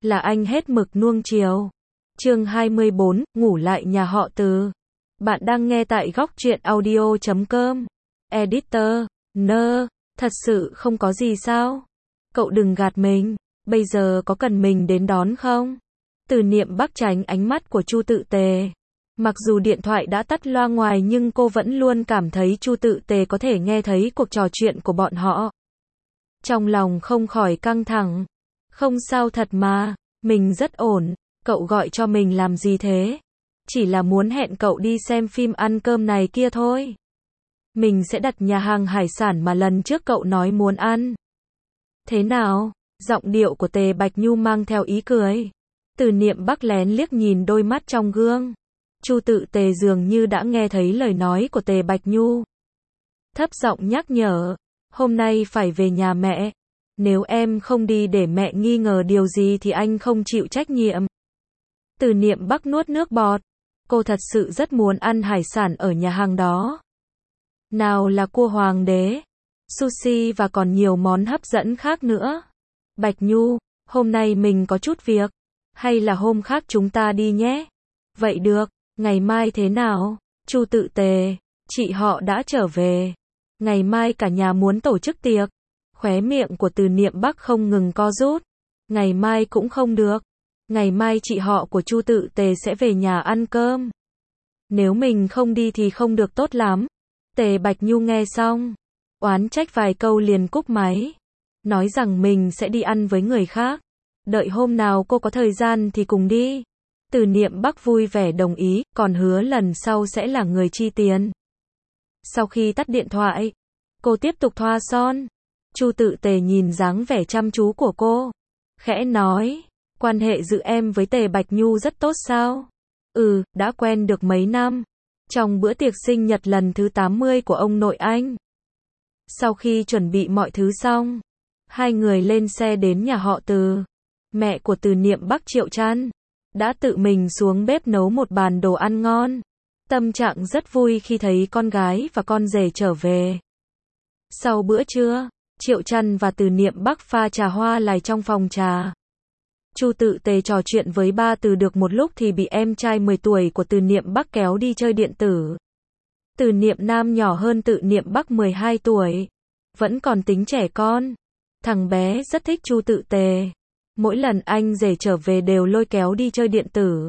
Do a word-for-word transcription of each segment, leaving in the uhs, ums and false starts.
là anh hết mực nuông chiều. Chương hai mươi bốn, ngủ lại nhà họ Từ. Bạn đang nghe tại góc truyện audio chấm com. Editor, nơ, thật sự không có gì sao? Cậu đừng gạt mình, bây giờ có cần mình đến đón không? Từ Niệm Bắc tránh ánh mắt của Chu Tự Tề. Mặc dù điện thoại đã tắt loa ngoài nhưng cô vẫn luôn cảm thấy Chu Tự Tề có thể nghe thấy cuộc trò chuyện của bọn họ. Trong lòng không khỏi căng thẳng. Không sao thật mà, mình rất ổn, cậu gọi cho mình làm gì thế? Chỉ là muốn hẹn cậu đi xem phim ăn cơm này kia thôi. Mình sẽ đặt nhà hàng hải sản mà lần trước cậu nói muốn ăn. Thế nào? Giọng điệu của Tề Bạch Nhu mang theo ý cười. Từ Niệm Bắc lén liếc nhìn đôi mắt trong gương. Chu Tự Tề dường như đã nghe thấy lời nói của Tề Bạch Nhu. Thấp giọng nhắc nhở, hôm nay phải về nhà mẹ. Nếu em không đi để mẹ nghi ngờ điều gì thì anh không chịu trách nhiệm. Từ Niệm Bắc nuốt nước bọt. Cô thật sự rất muốn ăn hải sản ở nhà hàng đó. Nào là cua hoàng đế, sushi và còn nhiều món hấp dẫn khác nữa. Bạch Nhu, hôm nay mình có chút việc. Hay là hôm khác chúng ta đi nhé? Vậy được, ngày mai thế nào? Chu Tự Tề, chị họ đã trở về. Ngày mai cả nhà muốn tổ chức tiệc. Khóe miệng của Từ Niệm Bắc không ngừng co rút. Ngày mai cũng không được. Ngày mai chị họ của Chu Tự Tề sẽ về nhà ăn cơm. Nếu mình không đi thì không được tốt lắm. Tề Bạch Nhu nghe xong, oán trách vài câu liền cúp máy. Nói rằng mình sẽ đi ăn với người khác. Đợi hôm nào cô có thời gian thì cùng đi. Từ Niệm Bắc vui vẻ đồng ý, còn hứa lần sau sẽ là người chi tiền. Sau khi tắt điện thoại, cô tiếp tục thoa son. Chu Tự Tề nhìn dáng vẻ chăm chú của cô, khẽ nói, quan hệ giữa em với Tề Bạch Nhu rất tốt sao? Ừ, đã quen được mấy năm. Trong bữa tiệc sinh nhật lần thứ tám mươi của ông nội anh. Sau khi chuẩn bị mọi thứ xong, hai người lên xe đến nhà họ Từ. Mẹ của Từ Niệm Bắc Triệu Trăn đã tự mình xuống bếp nấu một bàn đồ ăn ngon. Tâm trạng rất vui khi thấy con gái và con rể trở về. Sau bữa trưa, Triệu Trăn và Từ Niệm Bắc pha trà hoa lại trong phòng trà. Chu Tự Tề trò chuyện với ba Từ được một lúc thì bị em trai mười tuổi của Từ Niệm Bắc kéo đi chơi điện tử. Từ Niệm Nam nhỏ hơn Từ Niệm Bắc mười hai tuổi, vẫn còn tính trẻ con. Thằng bé rất thích Chu Tự Tề. Mỗi lần anh rể trở về đều lôi kéo đi chơi điện tử.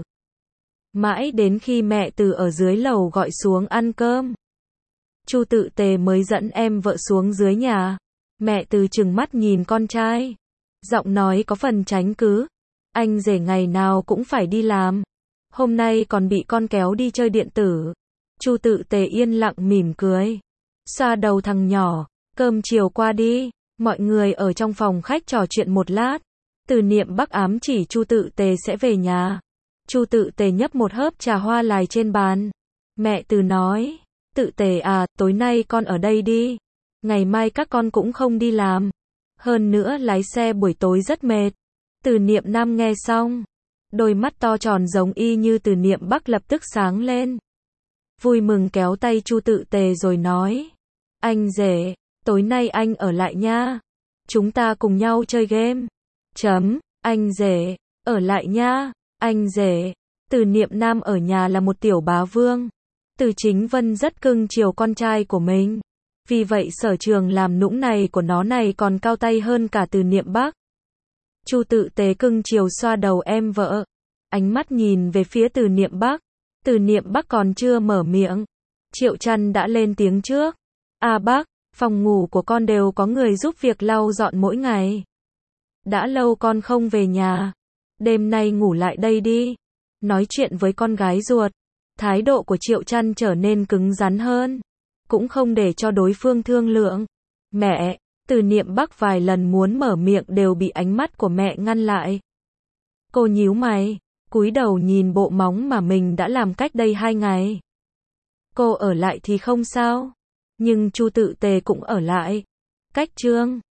Mãi đến khi mẹ Từ ở dưới lầu gọi xuống ăn cơm, Chu Tự Tề mới dẫn em vợ xuống dưới nhà. Mẹ Từ trừng mắt nhìn con trai, giọng nói có phần tránh cứ. Anh rể ngày nào cũng phải đi làm, hôm nay còn bị con kéo đi chơi điện tử. Chu Tự Tề yên lặng mỉm cười, xoa đầu thằng nhỏ. Cơm chiều qua đi, mọi người ở trong phòng khách trò chuyện một lát. Từ Niệm Bắc ám chỉ Chu Tự Tề sẽ về nhà. Chu Tự Tề nhấp một hớp trà hoa lài trên bàn. Mẹ Từ nói, Tự Tề à, tối nay con ở đây đi. Ngày mai các con cũng không đi làm. Hơn nữa lái xe buổi tối rất mệt. Từ Niệm Nam nghe xong, đôi mắt to tròn giống y như Từ Niệm Bắc lập tức sáng lên. Vui mừng kéo tay Chu Tự Tề rồi nói, anh rể, tối nay anh ở lại nha. Chúng ta cùng nhau chơi game. Chấm, anh rể, ở lại nha, anh rể. Từ Niệm Nam ở nhà là một tiểu bá vương. Từ Chính Vân rất cưng chiều con trai của mình. Vì vậy sở trường làm nũng này của nó này còn cao tay hơn cả Từ Niệm Bắc. Chu Tự Tề cưng chiều xoa đầu em vợ. Ánh mắt nhìn về phía Từ Niệm Bắc. Từ Niệm Bắc còn chưa mở miệng, Triệu Trăn đã lên tiếng trước. À bác, phòng ngủ của con đều có người giúp việc lau dọn mỗi ngày. Đã lâu con không về nhà. Đêm nay ngủ lại đây đi. Nói chuyện với con gái ruột. Thái độ của Triệu Trăn trở nên cứng rắn hơn. Cũng không để cho đối phương thương lượng. Mẹ, Từ Niệm Bắc vài lần muốn mở miệng đều bị ánh mắt của mẹ ngăn lại. Cô nhíu mày, cúi đầu nhìn bộ móng mà mình đã làm cách đây hai ngày. Cô ở lại thì không sao. Nhưng Chu Tự Tề cũng ở lại. Cách Trương,